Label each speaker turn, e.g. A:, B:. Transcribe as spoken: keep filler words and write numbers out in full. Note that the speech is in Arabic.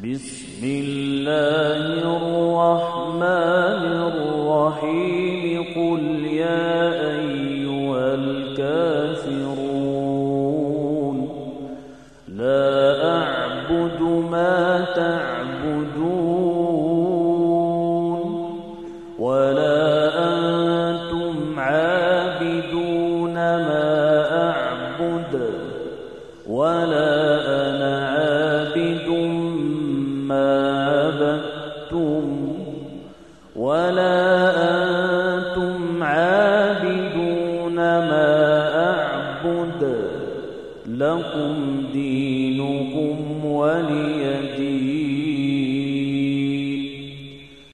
A: بسم الله الرحمن الرحيم قل يا أيها الكافرون لا أعبد ما تعبدون ولا أنتم عابدون ما أعبد ولا أنا عابد ما عبدتم ولا أنتم عابدون ما أعبد لكم